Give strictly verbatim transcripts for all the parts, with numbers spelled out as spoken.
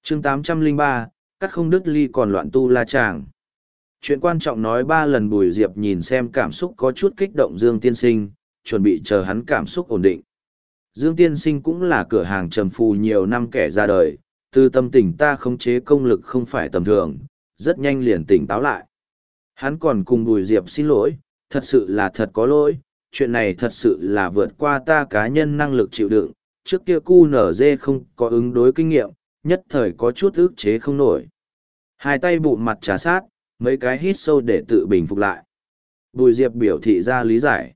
chương tám trăm lẻ ba, cắt không đứt ly còn loạn tu la chàng. Chuyện quan trọng nói ba lần Bùi Diệp nhìn xem cảm xúc có chút kích động Dương Tiên Sinh, chuẩn bị chờ hắn cảm xúc ổn định. Dương Tiên Sinh cũng là cửa hàng trầm phù nhiều năm kẻ ra đời, từ tâm tình ta khống chế công lực không phải tầm thường, rất nhanh liền tỉnh táo lại. Hắn còn cùng Bùi Diệp xin lỗi, thật sự là thật có lỗi, chuyện này thật sự là vượt qua ta cá nhân năng lực chịu đựng, trước kia cu nở dê không có ứng đối kinh nghiệm, nhất thời có chút ức chế không nổi. Hai tay bụng mặt trà sát, mấy cái hít sâu để tự bình phục lại. Bùi Diệp biểu thị ra lý giải.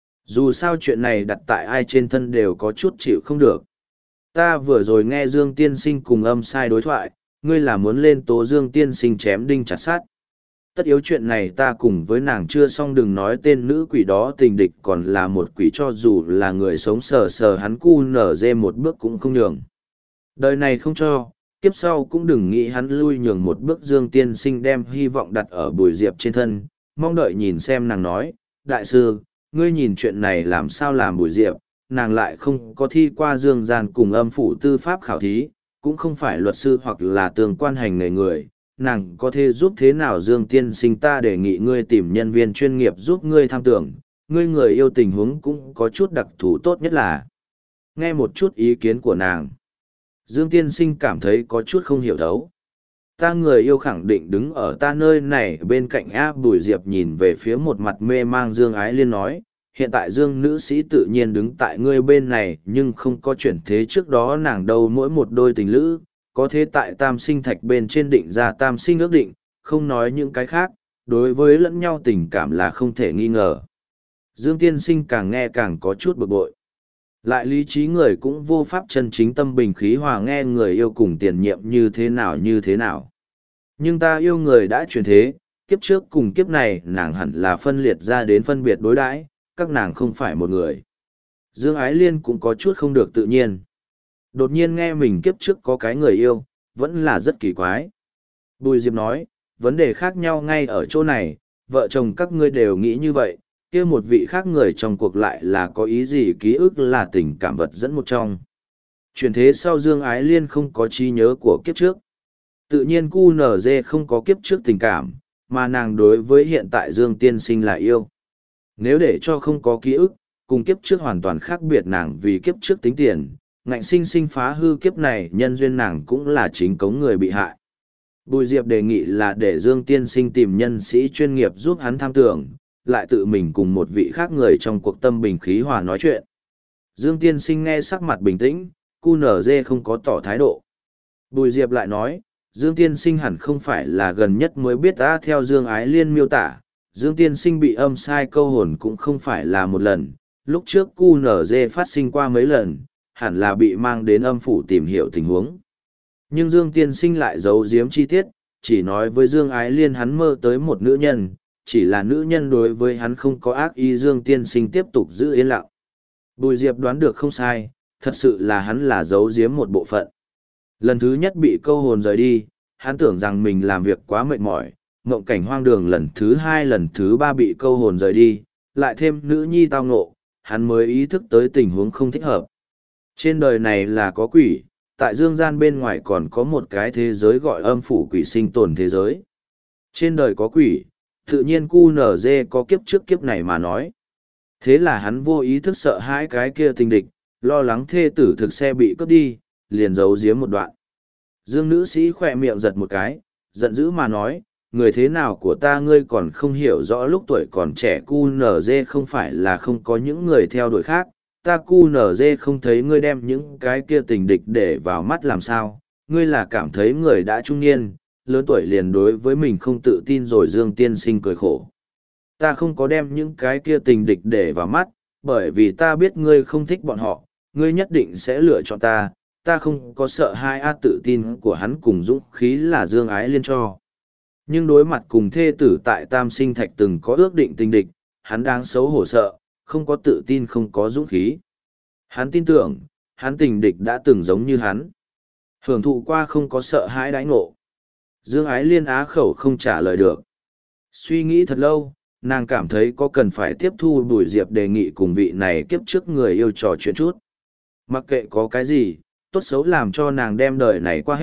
Dù sao chuyện này đặt tại ai trên thân đều có chút chịu không được. Ta vừa rồi nghe Dương Tiên Sinh cùng âm sai đối thoại, ngươi là muốn lên tố Dương Tiên Sinh chém đinh chặt sát. Tất yếu chuyện này ta cùng với nàng chưa xong, đừng nói tên nữ quỷ đó tình địch còn là một quỷ, cho dù là người sống sờ sờ hắn cu nở dê một bước cũng không nhường. Đời này không cho, kiếp sau cũng đừng nghĩ hắn lui nhường một bước. Dương Tiên Sinh đem hy vọng đặt ở Bùi Diệp trên thân, mong đợi nhìn xem nàng nói, đại sư, ngươi nhìn chuyện này làm sao làm Bùi Diệp, nàng lại không có thi qua dương gian cùng âm phủ tư pháp khảo thí, cũng không phải luật sư hoặc là tường quan hành nghề người, nàng có thể giúp thế nào? Dương Tiên Sinh, ta đề nghị ngươi tìm nhân viên chuyên nghiệp giúp ngươi tham tưởng, ngươi người yêu tình huống cũng có chút đặc thù, tốt nhất là nghe một chút ý kiến của nàng. Dương Tiên Sinh cảm thấy có chút không hiểu thấu. Ta người yêu khẳng định đứng ở ta nơi này bên cạnh A. Bùi Diệp nhìn về phía một mặt mê mang Dương Ái Liên nói, hiện tại Dương nữ sĩ tự nhiên đứng tại ngươi bên này, nhưng không có chuyển thế trước đó nàng đâu. Mỗi một đôi tình lữ, có thế tại tam sinh thạch bên trên định ra tam sinh ước định, không nói những cái khác, đối với lẫn nhau tình cảm là không thể nghi ngờ. Dương Tiên Sinh càng nghe càng có chút bực bội. Lại lý trí người cũng vô pháp chân chính tâm bình khí hòa nghe người yêu cùng tiền nhiệm như thế nào như thế nào. Nhưng ta yêu người đã chuyển thế, kiếp trước cùng kiếp này nàng hẳn là phân liệt ra đến phân biệt đối đãi, các nàng không phải một người. Dương Ái Liên cũng có chút không được tự nhiên. Đột nhiên nghe mình kiếp trước có cái người yêu, vẫn là rất kỳ quái. Bùi Diệp nói, vấn đề khác nhau ngay ở chỗ này, vợ chồng các ngươi đều nghĩ như vậy, kia một vị khác người trong cuộc lại là có ý gì? Ký ức là tình cảm vật dẫn một trong. Chuyển thế sau Dương Ái Liên không có trí nhớ của kiếp trước. Tự nhiên cu nở dê không có kiếp trước tình cảm, mà nàng đối với hiện tại Dương Tiên Sinh là yêu. Nếu để cho không có ký ức, cùng kiếp trước hoàn toàn khác biệt, nàng vì kiếp trước tính tiền, ngạnh sinh sinh phá hư kiếp này, nhân duyên nàng cũng là chính cống người bị hại. Bùi Diệp đề nghị là để Dương Tiên Sinh tìm nhân sĩ chuyên nghiệp giúp hắn tham tưởng, lại tự mình cùng một vị khác người trong cuộc tâm bình khí hòa nói chuyện. Dương Tiên Sinh nghe sắc mặt bình tĩnh, cu nở dê không có tỏ thái độ. Bùi Diệp lại nói, Dương Tiên Sinh hẳn không phải là gần nhất mới biết ta. Theo Dương Ái Liên miêu tả, Dương Tiên Sinh bị âm sai câu hồn cũng không phải là một lần, lúc trước cu nở dê phát sinh qua mấy lần, hẳn là bị mang đến âm phủ tìm hiểu tình huống. Nhưng Dương Tiên Sinh lại giấu giếm chi tiết, chỉ nói với Dương Ái Liên hắn mơ tới một nữ nhân, chỉ là nữ nhân đối với hắn không có ác ý. Dương Tiên Sinh tiếp tục giữ yên lặng. Bùi Diệp đoán được không sai, thật sự là hắn là giấu giếm một bộ phận. Lần thứ nhất bị câu hồn rời đi, hắn tưởng rằng mình làm việc quá mệt mỏi, mộng cảnh hoang đường. Lần thứ hai lần thứ ba bị câu hồn rời đi, lại thêm nữ nhi tao ngộ, hắn mới ý thức tới tình huống không thích hợp. Trên đời này là có quỷ, tại dương gian bên ngoài còn có một cái thế giới gọi âm phủ quỷ sinh tồn thế giới. Trên đời có quỷ, tự nhiên cu nở dê có kiếp trước kiếp này mà nói. Thế là hắn vô ý thức sợ hãi cái kia tình địch, lo lắng thê tử thực xe bị cướp đi, liền giấu giếm một đoạn. Dương nữ sĩ khỏe miệng giật một cái, giận dữ mà nói, người thế nào của ta ngươi còn không hiểu rõ, lúc tuổi còn trẻ cu nở dê không phải là không có những người theo đuổi khác, ta cu nở dê không thấy ngươi đem những cái kia tình địch để vào mắt làm sao, ngươi là cảm thấy người đã trung niên, lớn tuổi liền đối với mình không tự tin rồi. Dương Tiên Sinh cười khổ. Ta không có đem những cái kia tình địch để vào mắt, bởi vì ta biết ngươi không thích bọn họ, ngươi nhất định sẽ lựa chọn ta, ta không có sợ hai. A tự tin của hắn cùng dũng khí là Dương Ái Liên cho. Nhưng đối mặt cùng thê tử tại Tam Sinh Thạch từng có ước định tình địch, hắn đang xấu hổ sợ, không có tự tin, không có dũng khí. Hắn tin tưởng, hắn tình địch đã từng giống như hắn. Hưởng thụ qua không có sợ hãi đãi ngộ. Dương Ái Liên á khẩu không trả lời được. Suy nghĩ thật lâu, nàng cảm thấy có cần phải tiếp thu Bùi Diệp đề nghị cùng vị này kiếp trước người yêu trò chuyện chút. Mặc kệ có cái gì, tốt xấu làm cho nàng đem đời này qua hết,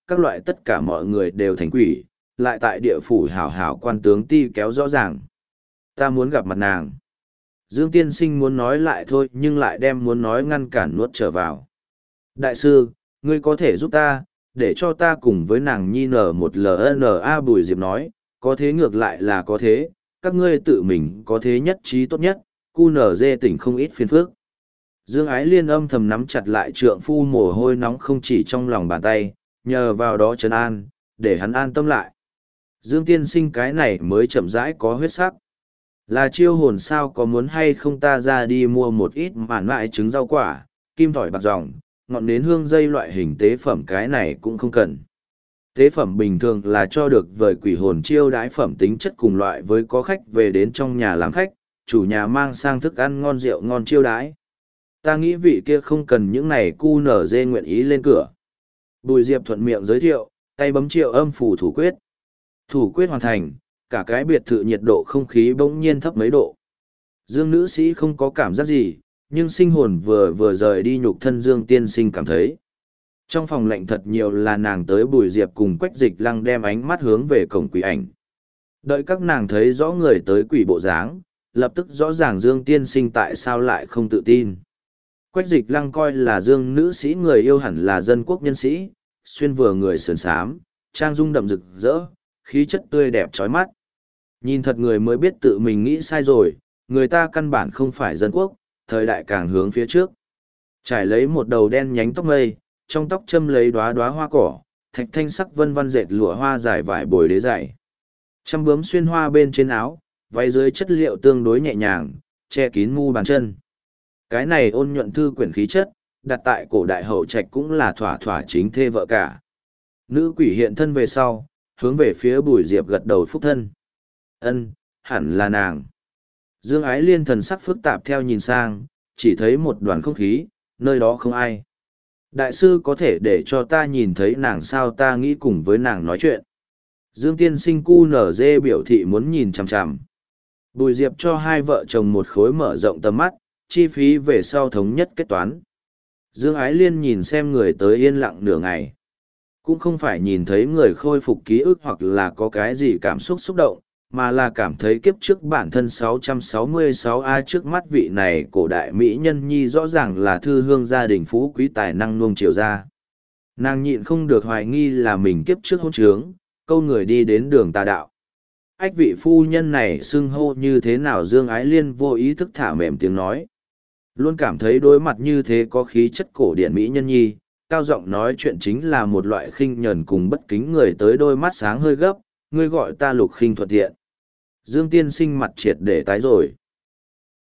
các loại tất cả mọi người đều thành quỷ, lại tại địa phủ hảo hảo quan tướng ti kéo rõ ràng. Ta muốn gặp mặt nàng. Dương tiên sinh muốn nói lại thôi nhưng lại đem muốn nói ngăn cản nuốt trở vào. Đại sư, ngươi có thể giúp ta, để cho ta cùng với nàng nhi nở một ln a Bùi Diệp nói, có thế ngược lại là có thế, các ngươi tự mình có thế nhất trí tốt nhất, cu nở dê tỉnh không ít phiền phức. Dương Ái Liên âm thầm nắm chặt lại trượng phu mồ hôi nóng không chỉ trong lòng bàn tay, nhờ vào đó trấn an, để hắn an tâm lại. Dương tiên sinh cái này mới chậm rãi có huyết sắc. Là chiêu hồn sao, có muốn hay không ta ra đi mua một ít màn lại trứng rau quả, kim thỏi bạc ròng, ngọn nến hương dây loại hình tế phẩm, cái này cũng không cần. Tế phẩm bình thường là cho được vời quỷ hồn chiêu đãi phẩm tính chất cùng loại với có khách về đến trong nhà làm khách, chủ nhà mang sang thức ăn ngon rượu ngon chiêu đãi. Ta nghĩ vị kia không cần những này, cu nở dê nguyện ý lên cửa. Bùi Diệp thuận miệng giới thiệu, tay bấm triệu âm phủ thủ quyết. Thủ quyết hoàn thành, cả cái biệt thự nhiệt độ không khí bỗng nhiên thấp mấy độ. Dương nữ sĩ không có cảm giác gì, nhưng sinh hồn vừa vừa rời đi nhục thân Dương tiên sinh cảm thấy. Trong phòng lạnh thật nhiều là nàng tới Bùi Diệp cùng Quách Dịch Lăng đem ánh mắt hướng về cổng quỷ ảnh. Đợi các nàng thấy rõ người tới quỷ bộ dáng, lập tức rõ ràng Dương tiên sinh tại sao lại không tự tin. Quách Dịch Lăng coi là Dương nữ sĩ người yêu hẳn là dân quốc nhân sĩ, xuyên vừa người sườn xám, trang dung đậm rực rỡ, khí chất tươi đẹp chói mắt. Nhìn thật người mới biết tự mình nghĩ sai rồi, người ta căn bản không phải dân quốc, thời đại càng hướng phía trước. Trải lấy một đầu đen nhánh tóc mây, trong tóc châm lấy đóa đóa hoa cỏ, thạch thanh sắc vân vân dệt lụa hoa dài vải bồi đế dày. Trăm bướm xuyên hoa bên trên áo, váy dưới chất liệu tương đối nhẹ nhàng, che kín mu bàn chân. Cái này ôn nhuận thư quyển khí chất, đặt tại cổ đại hậu trạch cũng là thỏa thỏa chính thê vợ cả. Nữ quỷ hiện thân về sau, hướng về phía Bùi Diệp gật đầu phúc thân. Ân, hẳn là nàng. Dương Ái Liên thần sắc phức tạp theo nhìn sang, chỉ thấy một đoàn không khí, nơi đó không ai. Đại sư có thể để cho ta nhìn thấy nàng sao, ta nghĩ cùng với nàng nói chuyện. Dương tiên sinh cu nở dê biểu thị muốn nhìn chằm chằm. Bùi Diệp cho hai vợ chồng một khối mở rộng tầm mắt, chi phí về sau thống nhất kết toán. Dương Ái Liên nhìn xem người tới yên lặng nửa ngày. Cũng không phải nhìn thấy người khôi phục ký ức hoặc là có cái gì cảm xúc xúc động, mà là cảm thấy kiếp trước bản thân sáu trăm sáu mươi sáu A trước mắt vị này cổ đại mỹ nhân nhi rõ ràng là thư hương gia đình phú quý tài năng nuông chiều ra. Nàng nhịn không được hoài nghi là mình kiếp trước hôn trướng, câu người đi đến đường tà đạo. Ách vị phu nhân này xưng hô như thế nào? Dương Ái Liên vô ý thức thả mềm tiếng nói. Luôn cảm thấy đối mặt như thế có khí chất cổ điển mỹ nhân nhi, cao giọng nói chuyện chính là một loại khinh nhẫn cùng bất kính. Người tới đôi mắt sáng hơi gấp, ngươi gọi ta Lục Khinh thuận tiện. Dương tiên sinh mặt triệt để tái rồi.